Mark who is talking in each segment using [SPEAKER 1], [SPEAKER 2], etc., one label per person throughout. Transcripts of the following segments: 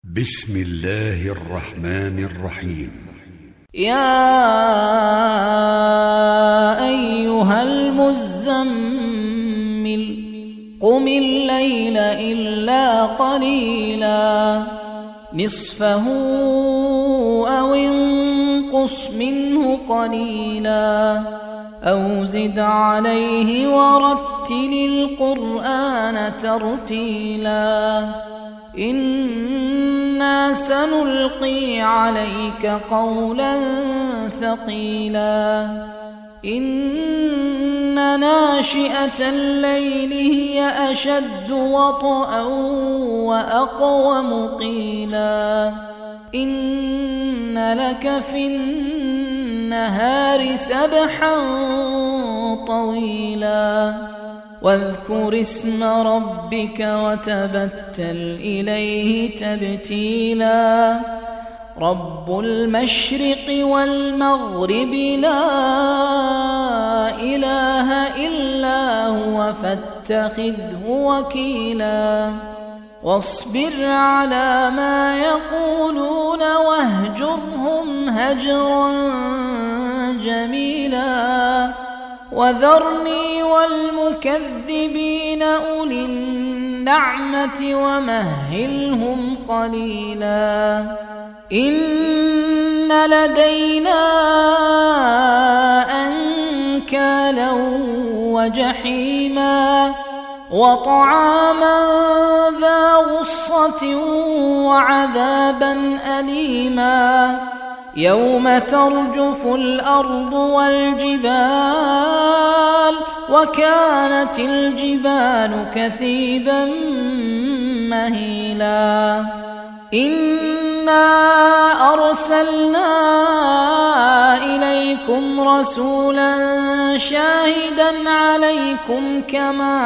[SPEAKER 1] بسم الله الرحمن الرحيم.
[SPEAKER 2] يا أيها المزمل قم الليل إلا قليلا نصفه أو انقص منه قليلا أو زد عليه ورتل القرآن ترتيلا إنا سنلقي عليك قولا ثقيلا إن ناشئة الليل هي أشد وطئا وأقوم قيلا إن لك في النهار سبحا طويلا واذكر اسم ربك وتبتل إليه تبتيلا رب المشرق والمغرب لا إله إلا هو فاتخذه وكيلا واصبر على ما يقولون واهجرهم هجرا جميلا وذرني والمكذبين أولي النعمة ومهلهم قليلا إن لدينا أنكالا وجحيما وطعاما ذا غصة وعذابا أليما يوم ترجف الأرض والجبال وكانت الجبال كثيبا مهيلا إنا أرسلنا إليكم رسولا شاهدا عليكم كما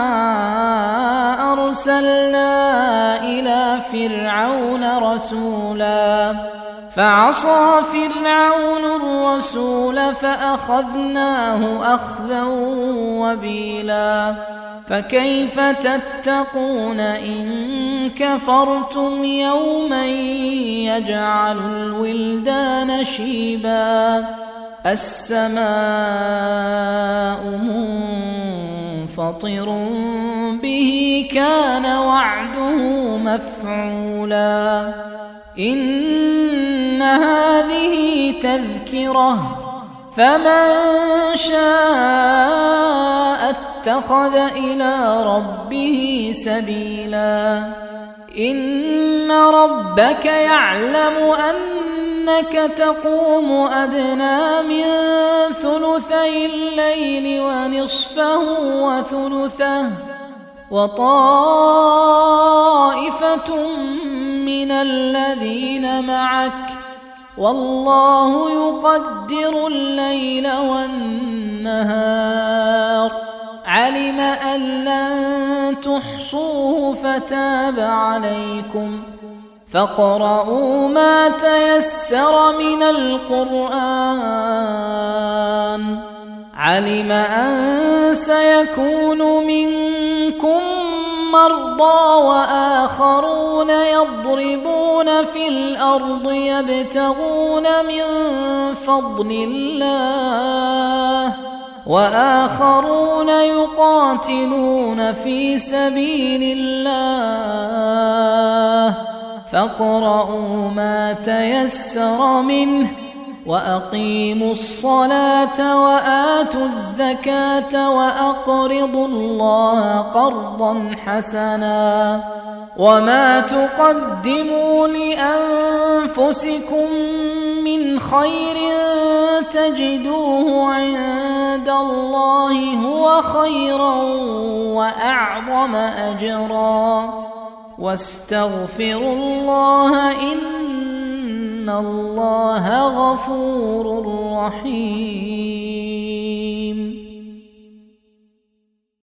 [SPEAKER 2] أرسلنا إلى فرعون رسولا فعصى فرعون الرسول فأخذناه أخذا وبيلا فكيف تتقون إن كفرتم يوما يجعل الولدان شيبا السماء منفطر به كان وعده مفعولا إن هذه تذكرة فمن شاء اتخذ إلى ربه سبيلا إن ربك يعلم أنك تقوم أدنى من ثلثي الليل ونصفه وثلثه وطائفة من الذين معك والله يقدر الليل والنهار علم أن لن تحصوه فتاب عليكم فاقرؤوا ما تيسر من القرآن علم أن سيكون منكم مرضى وآخرون يضربون في الأرض يبتغون من فضل الله وآخرون يقاتلون في سبيل الله فاقرؤوا ما تيسر منه وأقيموا الصلاة وآتوا الزكاة وأقرضوا الله قرضا حسنا وما تقدموا لأنفسكم من خير تجدوه عند الله هو خيرا وأعظم أجرا واستغفروا الله إن الله غفور رحيم.